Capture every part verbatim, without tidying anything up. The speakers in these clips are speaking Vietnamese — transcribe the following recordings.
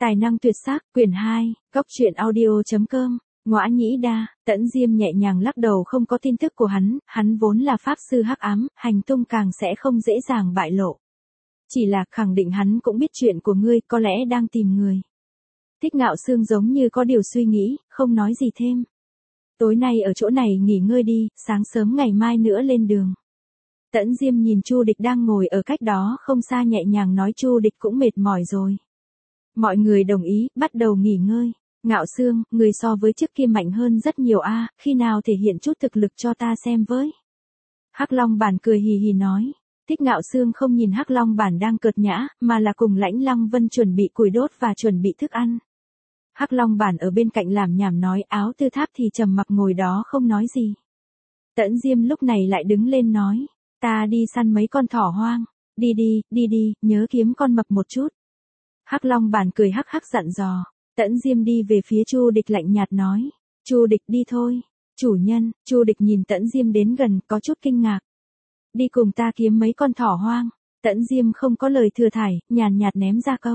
Tài năng tuyệt sắc, quyển hai, góc truyện audio.com, Ngõa Nhĩ Đa. Tẫn Diêm nhẹ nhàng lắc đầu, không có tin tức của hắn, hắn vốn là pháp sư hắc ám, hành tung càng sẽ không dễ dàng bại lộ. Chỉ là khẳng định hắn cũng biết chuyện của ngươi, có lẽ đang tìm người. Thích Ngạo Sương giống như có điều suy nghĩ, không nói gì thêm. Tối nay ở chỗ này nghỉ ngơi đi, sáng sớm ngày mai nữa lên đường. Tẫn Diêm nhìn Chu Địch đang ngồi ở cách đó không xa, nhẹ nhàng nói, Chu Địch cũng mệt mỏi rồi. Mọi người đồng ý, bắt đầu nghỉ ngơi. Ngạo Sương, người so với trước kia mạnh hơn rất nhiều a, khi nào thể hiện chút thực lực cho ta xem với. Hắc Long Bản cười hì hì nói. Thích Ngạo Sương không nhìn Hắc Long Bản đang cợt nhã, mà là cùng Lãnh Lăng Vân chuẩn bị củi đốt và chuẩn bị thức ăn. Hắc Long Bản ở bên cạnh làm nhảm nói, Áo Tư Tháp thì trầm mặc ngồi đó không nói gì. Tẫn Diêm lúc này lại đứng lên nói, ta đi săn mấy con thỏ hoang. Đi đi, đi đi, nhớ kiếm con mập một chút. Hắc Long Bản cười hắc hắc dặn dò. Tẫn Diêm đi về phía Chu Địch lạnh nhạt nói, Chu Địch đi thôi. Chủ nhân. Chu Địch nhìn Tẫn Diêm đến gần, có chút kinh ngạc. Đi cùng ta kiếm mấy con thỏ hoang. Tẫn Diêm không có lời thừa thải, nhàn nhạt ném ra câu.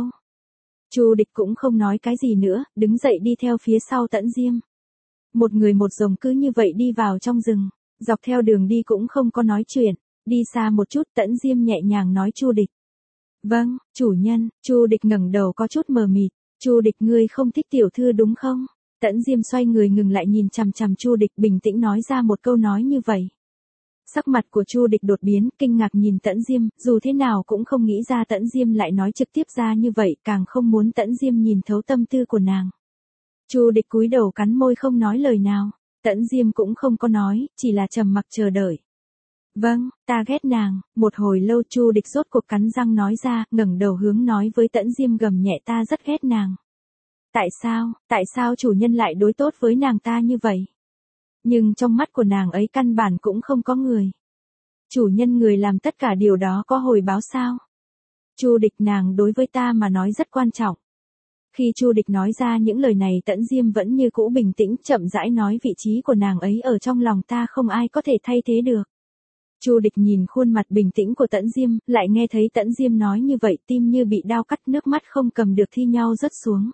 Chu Địch cũng không nói cái gì nữa, đứng dậy đi theo phía sau Tẫn Diêm. Một người một rồng cứ như vậy đi vào trong rừng, dọc theo đường đi cũng không có nói chuyện. Đi xa một chút, Tẫn Diêm nhẹ nhàng nói, Chu Địch. Vâng, chủ nhân. Chu Địch ngẩng đầu có chút mờ mịt. Chu Địch, ngươi không thích tiểu thư đúng không? Tẫn Diêm xoay người ngừng lại nhìn chằm chằm Chu Địch, bình tĩnh nói ra một câu nói như vậy. Sắc mặt của Chu Địch đột biến, kinh ngạc nhìn Tẫn Diêm, dù thế nào cũng không nghĩ ra Tẫn Diêm lại nói trực tiếp ra như vậy, càng không muốn Tẫn Diêm nhìn thấu tâm tư của nàng. Chu Địch cúi đầu cắn môi không nói lời nào. Tẫn Diêm cũng không có nói, chỉ là trầm mặc chờ đợi. Vâng, ta ghét nàng. Một hồi lâu Chu Địch rốt cuộc cắn răng nói ra, ngẩng đầu hướng nói với Tẫn Diêm, gầm nhẹ, ta rất ghét nàng. Tại sao, tại sao chủ nhân lại đối tốt với nàng ta như vậy? Nhưng trong mắt của nàng ấy căn bản cũng không có người. Chủ nhân, người làm tất cả điều đó có hồi báo sao? Chu Địch, nàng đối với ta mà nói rất quan trọng. Khi Chu Địch nói ra những lời này, Tẫn Diêm vẫn như cũ bình tĩnh, chậm rãi nói, vị trí của nàng ấy ở trong lòng ta không ai có thể thay thế được. Chu Địch nhìn khuôn mặt bình tĩnh của Tẫn Diêm, lại nghe thấy Tẫn Diêm nói như vậy, tim như bị đao cắt, nước mắt không cầm được thi nhau rớt xuống.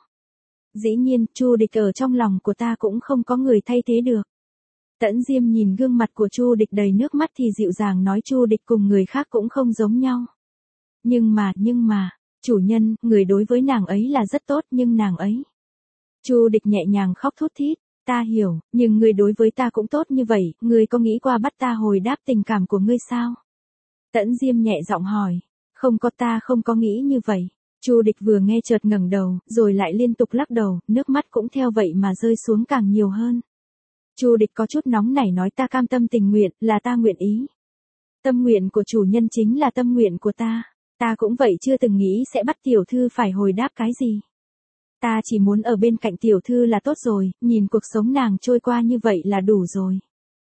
Dĩ nhiên, Chu Địch ở trong lòng của ta cũng không có người thay thế được. Tẫn Diêm nhìn gương mặt của Chu Địch đầy nước mắt thì dịu dàng nói, Chu Địch cùng người khác cũng không giống nhau. Nhưng mà, nhưng mà, chủ nhân, người đối với nàng ấy là rất tốt, nhưng nàng ấy. Chu Địch nhẹ nhàng khóc thút thít. Ta hiểu, nhưng ngươi đối với ta cũng tốt như vậy, ngươi có nghĩ qua bắt ta hồi đáp tình cảm của ngươi sao? Tẫn Diêm nhẹ giọng hỏi. Không có, ta không có nghĩ như vậy. Chu Địch vừa nghe chợt ngẩng đầu, rồi lại liên tục lắc đầu, nước mắt cũng theo vậy mà rơi xuống càng nhiều hơn. Chu Địch có chút nóng nảy nói, ta cam tâm tình nguyện, là ta nguyện ý. Tâm nguyện của chủ nhân chính là tâm nguyện của ta. Ta cũng vậy, chưa từng nghĩ sẽ bắt tiểu thư phải hồi đáp cái gì. Ta chỉ muốn ở bên cạnh tiểu thư là tốt rồi, nhìn cuộc sống nàng trôi qua như vậy là đủ rồi.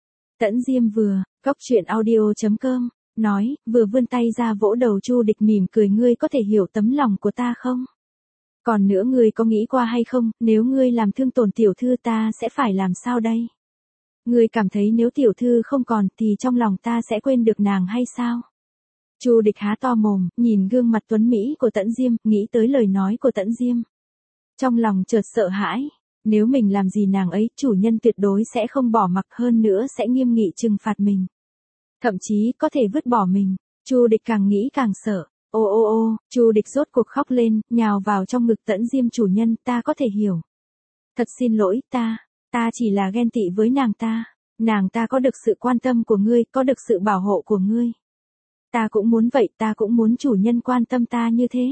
Tẫn Diêm vừa, góc truyện audio.com, nói, vừa vươn tay ra vỗ đầu Chu Địch, mỉm cười, ngươi có thể hiểu tấm lòng của ta không? Còn nữa, ngươi có nghĩ qua hay không, nếu ngươi làm thương tổn tiểu thư ta sẽ phải làm sao đây? Ngươi cảm thấy nếu tiểu thư không còn thì trong lòng ta sẽ quên được nàng hay sao? Chu Địch há to mồm, nhìn gương mặt tuấn mỹ của Tẫn Diêm, nghĩ tới lời nói của Tẫn Diêm. Trong lòng chợt sợ hãi, nếu mình làm gì nàng ấy, chủ nhân tuyệt đối sẽ không bỏ mặc, hơn nữa sẽ nghiêm nghị trừng phạt mình. Thậm chí có thể vứt bỏ mình. Chu Địch càng nghĩ càng sợ. Ô ô ô, Chu Địch rốt cuộc khóc lên, nhào vào trong ngực Tẫn Diêm, chủ nhân, ta có thể hiểu. Thật xin lỗi, ta, ta chỉ là ghen tị với nàng ta. Nàng ta có được sự quan tâm của ngươi, có được sự bảo hộ của ngươi. Ta cũng muốn vậy, ta cũng muốn chủ nhân quan tâm ta như thế.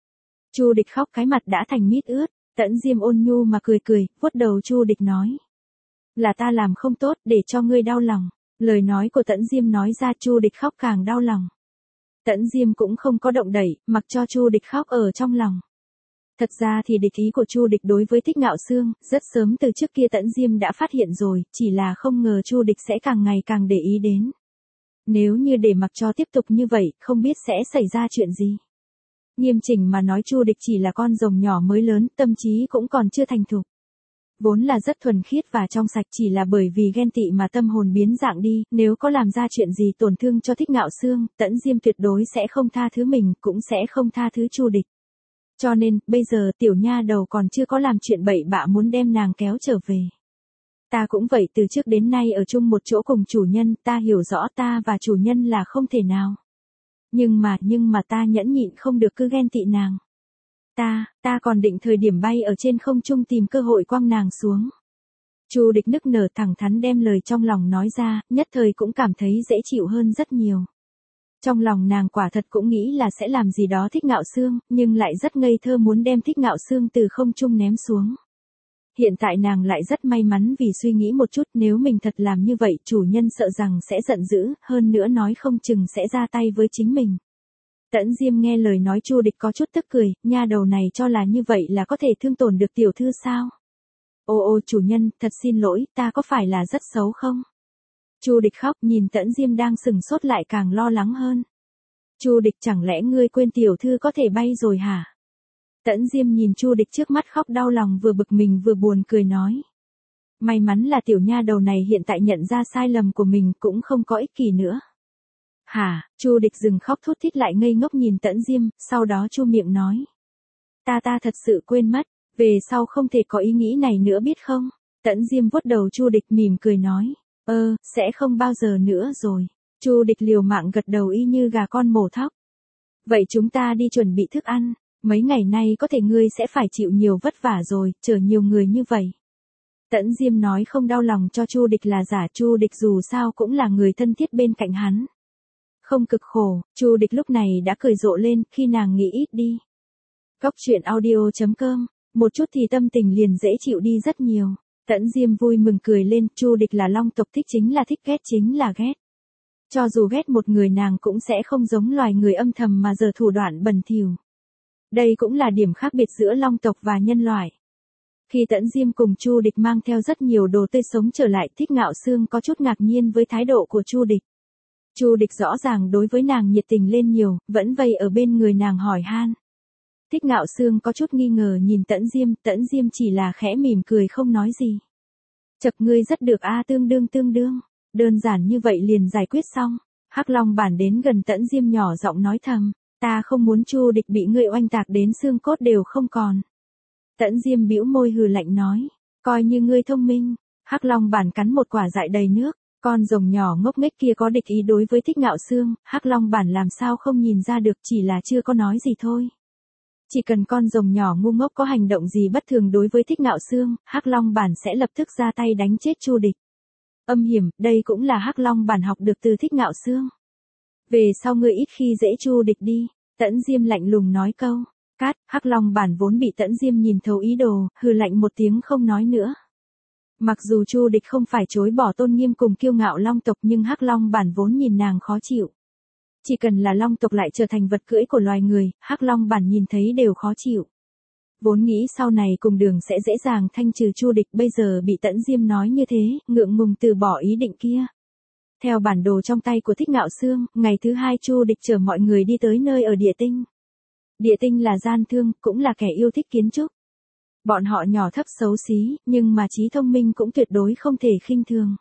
Chu Địch khóc cái mặt đã thành mít ướt. Tẫn Diêm ôn nhu mà cười cười, vuốt đầu Chu Địch nói. Là ta làm không tốt, để cho ngươi đau lòng. Lời nói của Tẫn Diêm nói ra, Chu Địch khóc càng đau lòng. Tẫn Diêm cũng không có động đẩy, mặc cho Chu Địch khóc ở trong lòng. Thật ra thì địch ý của Chu Địch đối với Thích Ngạo Sương, rất sớm từ trước kia Tẫn Diêm đã phát hiện rồi, chỉ là không ngờ Chu Địch sẽ càng ngày càng để ý đến. Nếu như để mặc cho tiếp tục như vậy, không biết sẽ xảy ra chuyện gì. Nghiêm chỉnh mà nói, Chu Địch chỉ là con rồng nhỏ mới lớn, tâm trí cũng còn chưa thành thục. Vốn là rất thuần khiết và trong sạch, chỉ là bởi vì ghen tị mà tâm hồn biến dạng đi, nếu có làm ra chuyện gì tổn thương cho Thích Ngạo Sương, Tẫn Diêm tuyệt đối sẽ không tha thứ mình, cũng sẽ không tha thứ Chu Địch. Cho nên, bây giờ tiểu nha đầu còn chưa có làm chuyện bậy bạ muốn đem nàng kéo trở về. Ta cũng vậy, từ trước đến nay ở chung một chỗ cùng chủ nhân, ta hiểu rõ ta và chủ nhân là không thể nào. Nhưng mà, nhưng mà ta nhẫn nhịn không được cứ ghen tị nàng. Ta, ta còn định thời điểm bay ở trên không trung tìm cơ hội quăng nàng xuống. Chu Địch nức nở thẳng thắn đem lời trong lòng nói ra, nhất thời cũng cảm thấy dễ chịu hơn rất nhiều. Trong lòng nàng quả thật cũng nghĩ là sẽ làm gì đó Thích Ngạo Xương, nhưng lại rất ngây thơ muốn đem Thích Ngạo Xương từ không trung ném xuống. Hiện tại nàng lại rất may mắn vì suy nghĩ một chút, nếu mình thật làm như vậy chủ nhân sợ rằng sẽ giận dữ, hơn nữa nói không chừng sẽ ra tay với chính mình. Tẫn Diêm nghe lời nói Chu Địch có chút tức cười, nha đầu này cho là như vậy là có thể thương tổn được tiểu thư sao? Ô ô chủ nhân, thật xin lỗi, ta có phải là rất xấu không? Chu Địch khóc, nhìn Tẫn Diêm đang sừng sốt lại càng lo lắng hơn. Chu Địch, chẳng lẽ ngươi quên tiểu thư có thể bay rồi hả? Tẫn Diêm nhìn Chu Địch trước mắt khóc đau lòng, vừa bực mình vừa buồn cười nói. May mắn là tiểu nha đầu này hiện tại nhận ra sai lầm của mình, cũng không có ích kỷ nữa. Hả? Chu Địch dừng khóc thút thít lại ngây ngốc nhìn Tẫn Diêm, sau đó chu miệng nói. Ta ta thật sự quên mất, về sau không thể có ý nghĩ này nữa biết không? Tẫn Diêm vuốt đầu Chu Địch mỉm cười nói. Ơ, sẽ không bao giờ nữa rồi. Chu Địch liều mạng gật đầu y như gà con mổ thóc. Vậy chúng ta đi chuẩn bị thức ăn, mấy ngày nay có thể ngươi sẽ phải chịu nhiều vất vả rồi, chở nhiều người như vậy. Tẫn Diêm nói không đau lòng cho Chu Địch là giả, Chu Địch dù sao cũng là người thân thiết bên cạnh hắn. Không cực khổ, Chu Địch lúc này đã cười rộ lên, khi nàng nghĩ ít đi. Góc truyện audio chấm com, một chút thì tâm tình liền dễ chịu đi rất nhiều. Tẫn Diêm vui mừng cười lên, Chu Địch là long tộc, thích chính là thích, ghét chính là ghét. Cho dù ghét một người nàng cũng sẽ không giống loài người âm thầm mà giở thủ đoạn bẩn thỉu. Đây cũng là điểm khác biệt giữa long tộc và nhân loại. Khi Tẫn Diêm cùng Chu Địch mang theo rất nhiều đồ tươi sống trở lại, Thích Ngạo Xương có chút ngạc nhiên với thái độ của Chu Địch. Chu Địch rõ ràng đối với nàng nhiệt tình lên nhiều, vẫn vây ở bên người nàng hỏi han. Thích Ngạo Xương có chút nghi ngờ nhìn Tẫn Diêm, Tẫn Diêm chỉ là khẽ mỉm cười không nói gì. Chậc, ngươi rất được a, tương đương tương đương, đơn giản như vậy liền giải quyết xong. Hắc Long Bản đến gần Tẫn Diêm nhỏ giọng nói thầm, ta không muốn Chu Địch bị ngươi oanh tạc đến xương cốt đều không còn. Tẫn Diêm bĩu môi hừ lạnh nói, coi như ngươi thông minh. Hắc Long Bản cắn một quả dại đầy nước, con rồng nhỏ ngốc nghếch kia có địch ý đối với Thích Ngạo Xương, Hắc Long Bản làm sao không nhìn ra được, chỉ là chưa có nói gì thôi. Chỉ cần con rồng nhỏ ngu ngốc có hành động gì bất thường đối với Thích Ngạo Xương, Hắc Long Bản sẽ lập tức ra tay đánh chết Chu Địch. Âm hiểm, đây cũng là Hắc Long Bản học được từ Thích Ngạo Xương. Về sau ngươi ít khi dễ Chu Địch đi. Tẫn Diêm lạnh lùng nói câu. Cát, Hắc Long Bản vốn bị Tẫn Diêm nhìn thấu ý đồ, hừ lạnh một tiếng không nói nữa. Mặc dù Chu Địch không phải chối bỏ tôn nghiêm cùng kiêu ngạo long tộc, nhưng Hắc Long Bản vốn nhìn nàng khó chịu. Chỉ cần là long tộc lại trở thành vật cưỡi của loài người, Hắc Long Bản nhìn thấy đều khó chịu. Vốn nghĩ sau này cùng đường sẽ dễ dàng thanh trừ Chu Địch, bây giờ bị Tẫn Diêm nói như thế, ngượng ngùng từ bỏ ý định kia. Theo bản đồ trong tay của Thích Ngạo Xương, ngày thứ hai Chu Địch chở mọi người đi tới nơi ở Địa Tinh. Địa Tinh là gian thương, cũng là kẻ yêu thích kiến trúc. Bọn họ nhỏ thấp xấu xí, nhưng mà trí thông minh cũng tuyệt đối không thể khinh thường.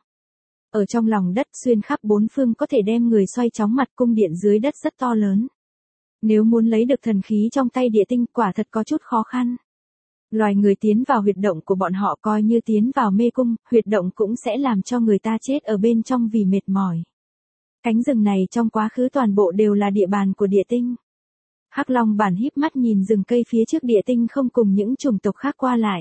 Ở trong lòng đất xuyên khắp bốn phương có thể đem người xoay chóng mặt, cung điện dưới đất rất to lớn. Nếu muốn lấy được thần khí trong tay Địa Tinh quả thật có chút khó khăn. Loài người tiến vào huyệt động của bọn họ coi như tiến vào mê cung, huyệt động cũng sẽ làm cho người ta chết ở bên trong vì mệt mỏi. Cánh rừng này trong quá khứ toàn bộ đều là địa bàn của Địa Tinh. Hắc Long Bản híp mắt nhìn rừng cây phía trước Địa Tinh không cùng những chủng tộc khác qua lại.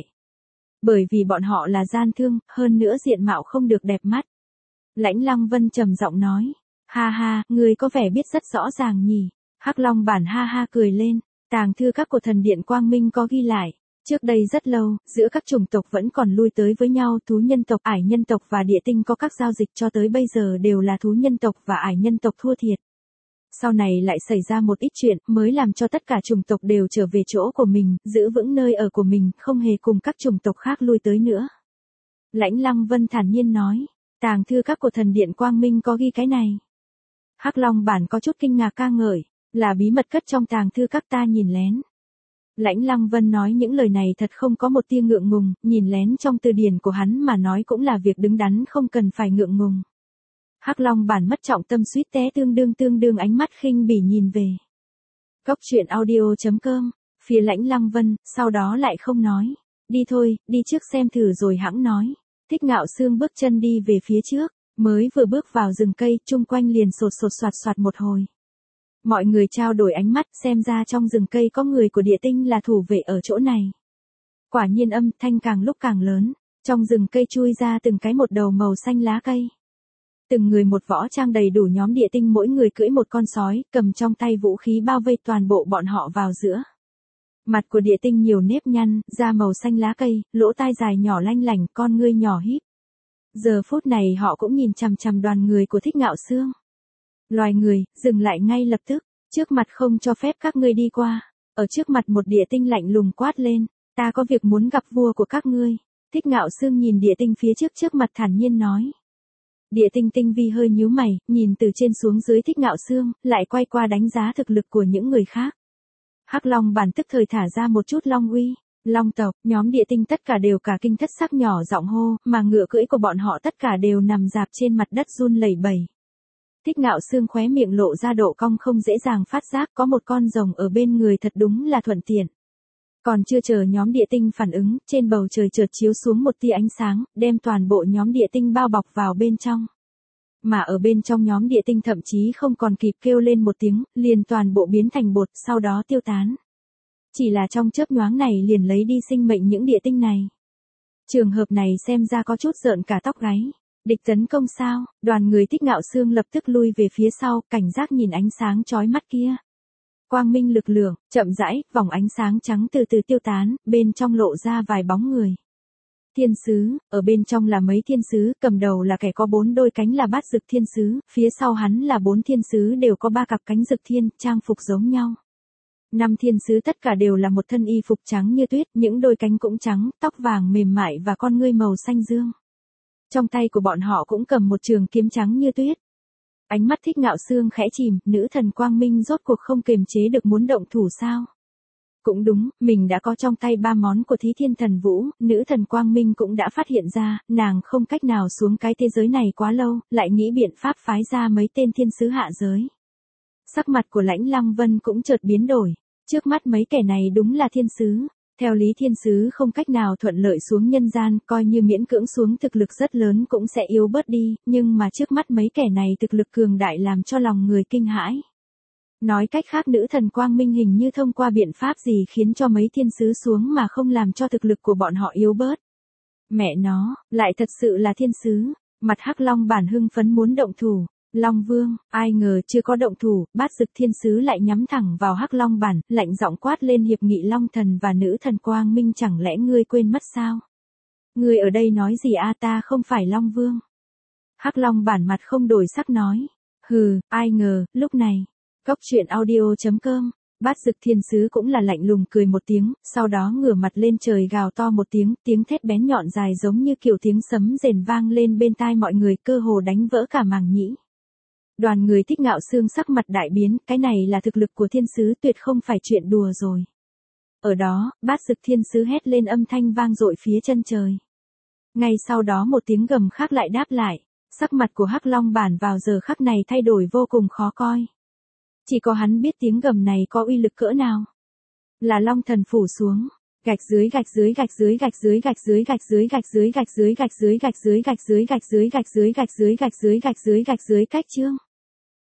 Bởi vì bọn họ là gian thương, hơn nữa diện mạo không được đẹp mắt. Lãnh Lăng Vân trầm giọng nói, ha ha, ngươi có vẻ biết rất rõ ràng nhỉ. Hắc Long Bản ha ha cười lên, tàng thư các của thần điện Quang Minh có ghi lại. Trước đây rất lâu, giữa các chủng tộc vẫn còn lui tới với nhau, thú nhân tộc, ải nhân tộc và Địa Tinh có các giao dịch, cho tới bây giờ đều là thú nhân tộc và ải nhân tộc thua thiệt. Sau này lại xảy ra một ít chuyện, mới làm cho tất cả chủng tộc đều trở về chỗ của mình, giữ vững nơi ở của mình, không hề cùng các chủng tộc khác lui tới nữa. Lãnh Lăng Vân thản nhiên nói, tàng thư các của thần điện Quang Minh có ghi cái này. Hắc Long Bản có chút kinh ngạc ca ngợi, là bí mật cất trong tàng thư các ta nhìn lén. Lãnh Lăng Vân nói những lời này thật không có một tia ngượng ngùng, nhìn lén trong từ điển của hắn mà nói cũng là việc đứng đắn, không cần phải ngượng ngùng. Hắc Long Bản mất trọng tâm suýt té tương đương tương đương ánh mắt khinh bỉ nhìn về. Góc truyện audio chấm com phía Lãnh Lăng Vân, sau đó lại không nói. Đi thôi, đi trước xem thử rồi hẵng nói. Thích Ngạo Sương bước chân đi về phía trước, mới vừa bước vào rừng cây, chung quanh liền sột sột soạt soạt một hồi. Mọi người trao đổi ánh mắt, xem ra trong rừng cây có người của địa tinh là thủ vệ ở chỗ này. Quả nhiên âm thanh càng lúc càng lớn, trong rừng cây chui ra từng cái một đầu màu xanh lá cây. Từng người một võ trang đầy đủ nhóm địa tinh, mỗi người cưỡi một con sói, cầm trong tay vũ khí bao vây toàn bộ bọn họ vào giữa. Mặt của địa tinh nhiều nếp nhăn, da màu xanh lá cây, lỗ tai dài nhỏ lanh lảnh, con ngươi nhỏ híp. Giờ phút này họ cũng nhìn chằm chằm đoàn người của Thích Ngạo Sương. Loài người, dừng lại ngay lập tức, trước mặt không cho phép các ngươi đi qua. Ở trước mặt một địa tinh lạnh lùng quát lên, ta có việc muốn gặp vua của các ngươi. Thích Ngạo Sương nhìn địa tinh phía trước trước mặt thản nhiên nói. Địa tinh tinh vi hơi nhíu mày, nhìn từ trên xuống dưới Thích Ngạo Sương, lại quay qua đánh giá thực lực của những người khác. Hắc Long bản tức thời thả ra một chút long uy. Long tộc, nhóm địa tinh tất cả đều cả kinh thất sắc nhỏ giọng hô, mà ngựa cưỡi của bọn họ tất cả đều nằm dạp trên mặt đất run lẩy bẩy. Thích Ngạo Sương khóe miệng lộ ra độ cong không dễ dàng phát giác, có một con rồng ở bên người thật đúng là thuận tiện. Còn chưa chờ nhóm địa tinh phản ứng, trên bầu trời chợt chiếu xuống một tia ánh sáng, đem toàn bộ nhóm địa tinh bao bọc vào bên trong. Mà ở bên trong nhóm địa tinh thậm chí không còn kịp kêu lên một tiếng, liền toàn bộ biến thành bột, sau đó tiêu tán. Chỉ là trong chớp nhoáng này liền lấy đi sinh mệnh những địa tinh này. Trường hợp này xem ra có chút rợn cả tóc gáy. Địch tấn công sao? Đoàn người Thích Ngạo Sương lập tức lui về phía sau, cảnh giác nhìn ánh sáng chói mắt kia. Quang minh lực lượng, chậm rãi, vòng ánh sáng trắng từ từ tiêu tán, bên trong lộ ra vài bóng người. Thiên sứ, ở bên trong là mấy thiên sứ, cầm đầu là kẻ có bốn đôi cánh là Bát Dực Thiên Sứ, phía sau hắn là bốn thiên sứ đều có ba cặp cánh dực thiên, trang phục giống nhau. Năm thiên sứ tất cả đều là một thân y phục trắng như tuyết, những đôi cánh cũng trắng, tóc vàng mềm mại và con ngươi màu xanh dương. Trong tay của bọn họ cũng cầm một trường kiếm trắng như tuyết. Ánh mắt Thích Ngạo Sương khẽ chìm, nữ thần Quang Minh rốt cuộc không kiềm chế được muốn động thủ sao? Cũng đúng, mình đã có trong tay ba món của Thí Thiên Thần Vũ, nữ thần Quang Minh cũng đã phát hiện ra, nàng không cách nào xuống cái thế giới này quá lâu, lại nghĩ biện pháp phái ra mấy tên thiên sứ hạ giới. Sắc mặt của Lãnh Lăng Vân cũng chợt biến đổi, trước mắt mấy kẻ này đúng là thiên sứ. Theo lý thiên sứ không cách nào thuận lợi xuống nhân gian, coi như miễn cưỡng xuống thực lực rất lớn cũng sẽ yếu bớt đi, nhưng mà trước mắt mấy kẻ này thực lực cường đại làm cho lòng người kinh hãi. Nói cách khác nữ thần Quang Minh hình như thông qua biện pháp gì khiến cho mấy thiên sứ xuống mà không làm cho thực lực của bọn họ yếu bớt. Mẹ nó, lại thật sự là thiên sứ, mặt Hắc Long bản hưng phấn muốn động thủ. Long Vương, ai ngờ chưa có động thủ, Bát Dực Thiên Sứ lại nhắm thẳng vào Hắc Long bản, lạnh giọng quát lên hiệp nghị Long Thần và nữ thần Quang Minh, chẳng lẽ ngươi quên mất sao? Ngươi ở đây nói gì a, ta không phải Long Vương. Hắc Long bản mặt không đổi sắc nói, hừ, ai ngờ, lúc này, Cốc truyện audio chấm com, Bát Dực Thiên Sứ cũng là lạnh lùng cười một tiếng, sau đó ngửa mặt lên trời gào to một tiếng, tiếng thét bén nhọn dài giống như kiểu tiếng sấm rền vang lên bên tai mọi người, cơ hồ đánh vỡ cả màng nhĩ. Đoàn người Thích Ngạo Sương sắc mặt đại biến, cái này là thực lực của thiên sứ, tuyệt không phải chuyện đùa rồi. Ở đó, Bát Dực Thiên Sứ hét lên âm thanh vang dội phía chân trời. Ngay sau đó một tiếng gầm khác lại đáp lại, sắc mặt của Hắc Long bản vào giờ khắc này thay đổi vô cùng khó coi. Chỉ có hắn biết tiếng gầm này có uy lực cỡ nào. Là Long Thần phủ xuống. Gạch dưới gạch dưới gạch dưới gạch dưới gạch dưới gạch dưới gạch dưới gạch dưới gạch dưới gạch dưới gạch dưới gạch dưới gạch dưới gạch dưới gạch dưới gạch dưới gạch dưới cách chương.